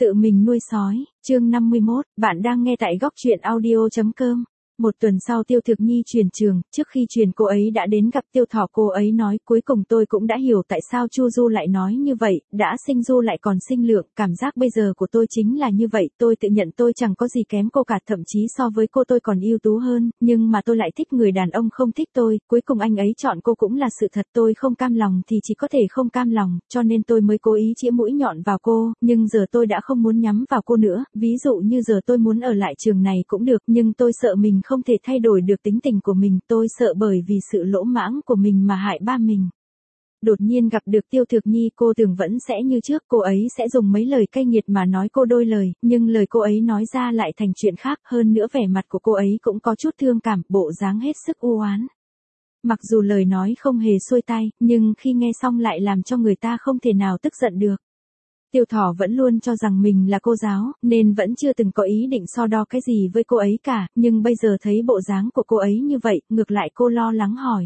Tự mình nuôi sói, chương 51, bạn đang nghe tại góc truyện audio.com. Một tuần sau Tiêu Thực Nhi chuyển trường, trước khi chuyển cô ấy đã đến gặp Tiêu Thỏ, cô ấy nói cuối cùng tôi cũng đã hiểu tại sao Chu Du lại nói như vậy, đã sinh Du lại còn sinh Lượng, cảm giác bây giờ của tôi chính là như vậy, tôi tự nhận tôi chẳng có gì kém cô cả, thậm chí so với cô tôi còn ưu tú hơn, nhưng mà tôi lại thích người đàn ông không thích tôi, cuối cùng anh ấy chọn cô cũng là sự thật, tôi không cam lòng thì chỉ có thể không cam lòng, cho nên tôi mới cố ý chĩa mũi nhọn vào cô, nhưng giờ tôi đã không muốn nhắm vào cô nữa, ví dụ như giờ tôi muốn ở lại trường này cũng được, nhưng tôi sợ mình không thể thay đổi được tính tình của mình, tôi sợ bởi vì sự lỗ mãng của mình mà hại ba mình. Đột nhiên gặp được Tiêu Thực Nhi, cô tưởng vẫn sẽ như trước, cô ấy sẽ dùng mấy lời cay nghiệt mà nói cô đôi lời, nhưng lời cô ấy nói ra lại thành chuyện khác, hơn nữa vẻ mặt của cô ấy cũng có chút thương cảm, bộ dáng hết sức u oán. Mặc dù lời nói không hề xuôi tai, nhưng khi nghe xong lại làm cho người ta không thể nào tức giận được. Tiêu Thỏ vẫn luôn cho rằng mình là cô giáo, nên vẫn chưa từng có ý định so đo cái gì với cô ấy cả, nhưng bây giờ thấy bộ dáng của cô ấy như vậy, ngược lại cô lo lắng hỏi.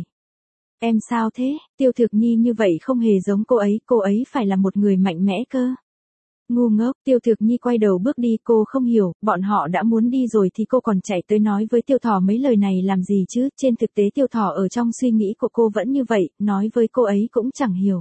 Em sao thế? Tiêu Thực Nhi như vậy không hề giống cô ấy phải là một người mạnh mẽ cơ. Ngu ngốc, Tiêu Thực Nhi quay đầu bước đi, cô không hiểu, bọn họ đã muốn đi rồi thì cô còn chạy tới nói với Tiêu Thỏ mấy lời này làm gì chứ, trên thực tế Tiêu Thỏ ở trong suy nghĩ của cô vẫn như vậy, nói với cô ấy cũng chẳng hiểu.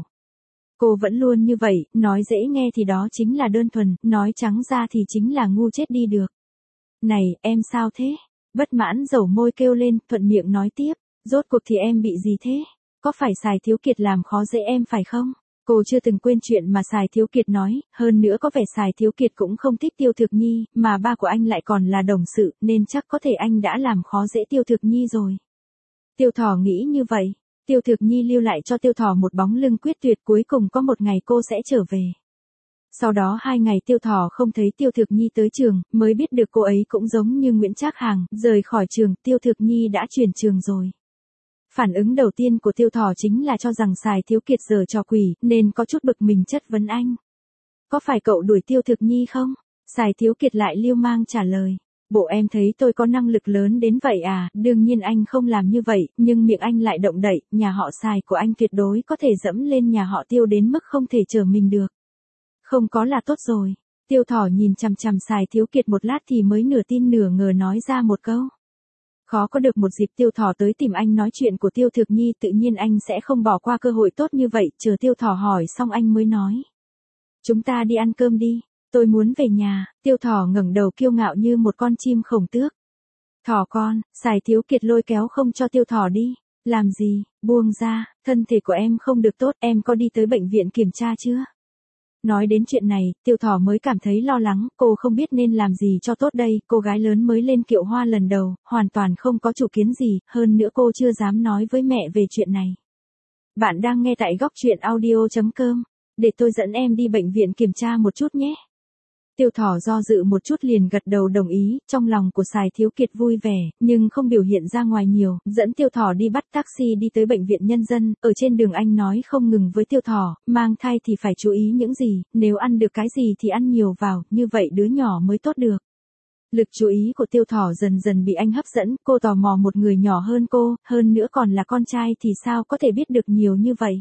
Cô vẫn luôn như vậy, nói dễ nghe thì đó chính là đơn thuần, nói trắng ra thì chính là ngu chết đi được. Này, em sao thế? Bất mãn dẩu môi kêu lên, thuận miệng nói tiếp, rốt cuộc thì em bị gì thế? Có phải Sài Thiếu Kiệt làm khó dễ em phải không? Cô chưa từng quên chuyện mà Sài Thiếu Kiệt nói, hơn nữa có vẻ Sài Thiếu Kiệt cũng không thích Tiêu Thực Nhi, mà ba của anh lại còn là đồng sự, nên chắc có thể anh đã làm khó dễ Tiêu Thực Nhi rồi. Tiêu Thỏ nghĩ như vậy. Tiêu Thực Nhi lưu lại cho Tiêu Thỏ một bóng lưng quyết tuyệt, cuối cùng có một ngày cô sẽ trở về. Sau đó 2 ngày Tiêu Thỏ không thấy Tiêu Thực Nhi tới trường, mới biết được cô ấy cũng giống như Nguyễn Trác Hàng, rời khỏi trường, Tiêu Thực Nhi đã chuyển trường rồi. Phản ứng đầu tiên của Tiêu Thỏ chính là cho rằng Sài Thiếu Kiệt giở trò quỷ, nên có chút bực mình chất vấn anh. Có phải cậu đuổi Tiêu Thực Nhi không? Sài Thiếu Kiệt lại liêu mang trả lời. Bộ em thấy tôi có năng lực lớn đến vậy à, đương nhiên anh không làm như vậy, nhưng miệng anh lại động đậy, nhà họ Sài của anh tuyệt đối có thể dẫm lên nhà họ Tiêu đến mức không thể trở mình được. Không có là tốt rồi. Tiêu Thỏ nhìn chằm chằm Sài Thiếu Kiệt một lát thì mới nửa tin nửa ngờ nói ra một câu. Khó có được một dịp Tiêu Thỏ tới tìm anh nói chuyện của Tiêu Thực Nhi, tự nhiên anh sẽ không bỏ qua cơ hội tốt như vậy, chờ Tiêu Thỏ hỏi xong anh mới nói. Chúng ta đi ăn cơm đi. Tôi muốn về nhà. Tiêu Thỏ ngẩng đầu kiêu ngạo như một con chim khổng tước. Thỏ con, Sài Thiếu Kiệt lôi kéo không cho Tiêu Thỏ đi. Làm gì, buông ra, thân thể của em không được tốt, em có đi tới bệnh viện kiểm tra chưa? Nói đến chuyện này, Tiêu Thỏ mới cảm thấy lo lắng, cô không biết nên làm gì cho tốt đây, cô gái lớn mới lên kiệu hoa lần đầu, hoàn toàn không có chủ kiến gì, hơn nữa cô chưa dám nói với mẹ về chuyện này. Bạn đang nghe tại góc truyện audio.com, để tôi dẫn em đi bệnh viện kiểm tra một chút nhé. Tiêu Thỏ do dự một chút liền gật đầu đồng ý, trong lòng của Sài Thiếu Kiệt vui vẻ, nhưng không biểu hiện ra ngoài nhiều, dẫn Tiêu Thỏ đi bắt taxi đi tới bệnh viện nhân dân, ở trên đường anh nói không ngừng với Tiêu Thỏ, mang thai thì phải chú ý những gì, nếu ăn được cái gì thì ăn nhiều vào, như vậy đứa nhỏ mới tốt được. Lực chú ý của Tiêu Thỏ dần dần bị anh hấp dẫn, cô tò mò một người nhỏ hơn cô, hơn nữa còn là con trai thì sao có thể biết được nhiều như vậy.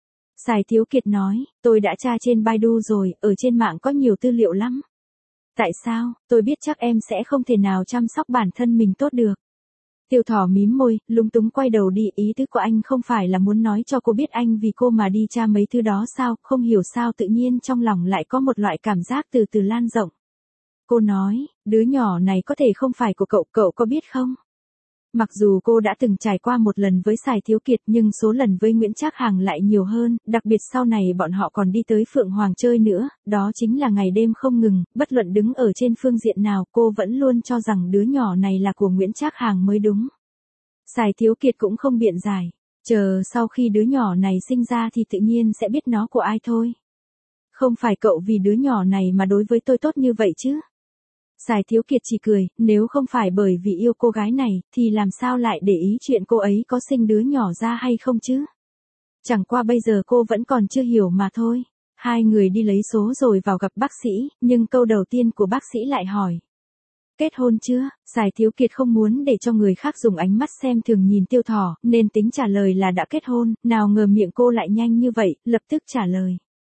Sài Thiếu Kiệt nói, tôi đã tra trên Baidu rồi, ở trên mạng có nhiều tư liệu lắm. Tại sao, tôi biết chắc em sẽ không thể nào chăm sóc bản thân mình tốt được. Tiêu Thỏ mím môi, lúng túng quay đầu đi, ý tứ của anh không phải là muốn nói cho cô biết anh vì cô mà đi tra mấy thứ đó sao, không hiểu sao tự nhiên trong lòng lại có một loại cảm giác từ từ lan rộng. Cô nói, đứa nhỏ này có thể không phải của cậu, cậu có biết không? Mặc dù cô đã từng trải qua một lần với Sài Thiếu Kiệt nhưng số lần với Nguyễn Trác Hàng lại nhiều hơn, đặc biệt sau này bọn họ còn đi tới Phượng Hoàng chơi nữa, đó chính là ngày đêm không ngừng, bất luận đứng ở trên phương diện nào cô vẫn luôn cho rằng đứa nhỏ này là của Nguyễn Trác Hàng mới đúng. Sài Thiếu Kiệt cũng không biện giải, chờ sau khi đứa nhỏ này sinh ra thì tự nhiên sẽ biết nó của ai thôi. Không phải cậu vì đứa nhỏ này mà đối với tôi tốt như vậy chứ? Sài Thiếu Kiệt chỉ cười, nếu không phải bởi vì yêu cô gái này, thì làm sao lại để ý chuyện cô ấy có sinh đứa nhỏ ra hay không chứ? Chẳng qua bây giờ cô vẫn còn chưa hiểu mà thôi. Hai người đi lấy số rồi vào gặp bác sĩ, nhưng câu đầu tiên của bác sĩ lại hỏi. Kết hôn chưa? Sài Thiếu Kiệt không muốn để cho người khác dùng ánh mắt xem thường nhìn Tiêu Thỏ, nên tính trả lời là đã kết hôn, nào ngờ miệng cô lại nhanh như vậy, lập tức trả lời.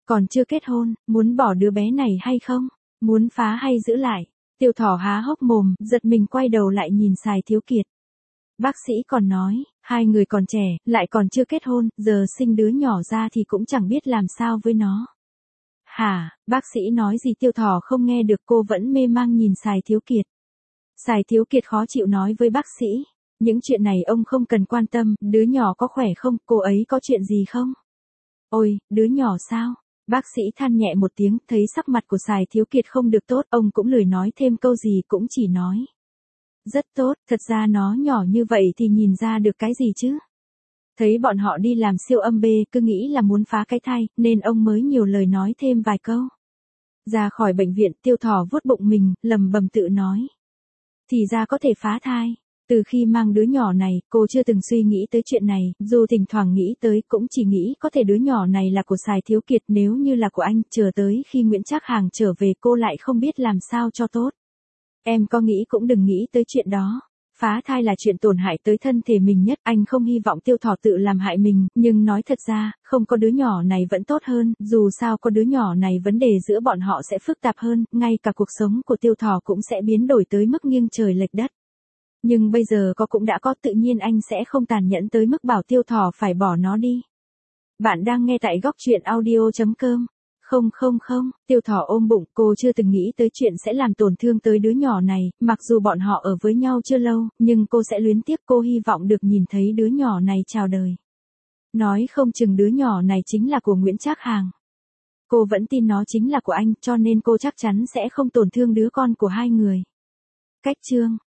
Còn chưa kết hôn, muốn bỏ đứa bé này hay không? Muốn phá hay giữ lại? Tiêu Thỏ há hốc mồm, giật mình quay đầu lại nhìn Sài Thiếu Kiệt. Bác sĩ còn nói, hai người còn trẻ, lại còn chưa kết hôn, giờ sinh đứa nhỏ ra thì cũng chẳng biết làm sao với nó. Hả, bác sĩ nói gì? Tiêu Thỏ không nghe được, cô vẫn mê mang nhìn Sài Thiếu Kiệt. Sài Thiếu Kiệt khó chịu nói với bác sĩ, những chuyện này ông không cần quan tâm, đứa nhỏ có khỏe không, cô ấy có chuyện gì không? Ôi, đứa nhỏ sao? Bác sĩ than nhẹ một tiếng, thấy sắc mặt của Sài Thiếu Kiệt không được tốt, ông cũng lười nói thêm câu gì, cũng chỉ nói. Rất tốt, thật ra nó nhỏ như vậy thì nhìn ra được cái gì chứ? Thấy bọn họ đi làm siêu âm B, cứ nghĩ là muốn phá cái thai, nên ông mới nhiều lời nói thêm vài câu. Ra khỏi bệnh viện, Tiêu Thỏ vuốt bụng mình, lầm bầm tự nói. Thì ra có thể phá thai. Từ khi mang đứa nhỏ này, cô chưa từng suy nghĩ tới chuyện này, dù thỉnh thoảng nghĩ tới cũng chỉ nghĩ có thể đứa nhỏ này là của Sài Thiếu Kiệt, nếu như là của anh, chờ tới khi Nguyễn Trác Hàng trở về cô lại không biết làm sao cho tốt. Em có nghĩ cũng đừng nghĩ tới chuyện đó. Phá thai là chuyện tổn hại tới thân thể mình nhất, anh không hy vọng Tiêu Thỏ tự làm hại mình, nhưng nói thật ra, không có đứa nhỏ này vẫn tốt hơn, dù sao có đứa nhỏ này vấn đề giữa bọn họ sẽ phức tạp hơn, ngay cả cuộc sống của Tiêu Thỏ cũng sẽ biến đổi tới mức nghiêng trời lệch đất. Nhưng bây giờ có cũng đã có, tự nhiên anh sẽ không tàn nhẫn tới mức bảo Tiêu Thỏ phải bỏ nó đi. Bạn đang nghe tại góc truyện audio.com. Không, Tiêu Thỏ ôm bụng, cô chưa từng nghĩ tới chuyện sẽ làm tổn thương tới đứa nhỏ này, mặc dù bọn họ ở với nhau chưa lâu, nhưng cô sẽ luyến tiếc, cô hy vọng được nhìn thấy đứa nhỏ này chào đời. Nói không chừng đứa nhỏ này chính là của Nguyễn Trác Hàng. Cô vẫn tin nó chính là của anh, cho nên cô chắc chắn sẽ không tổn thương đứa con của hai người. Cách chương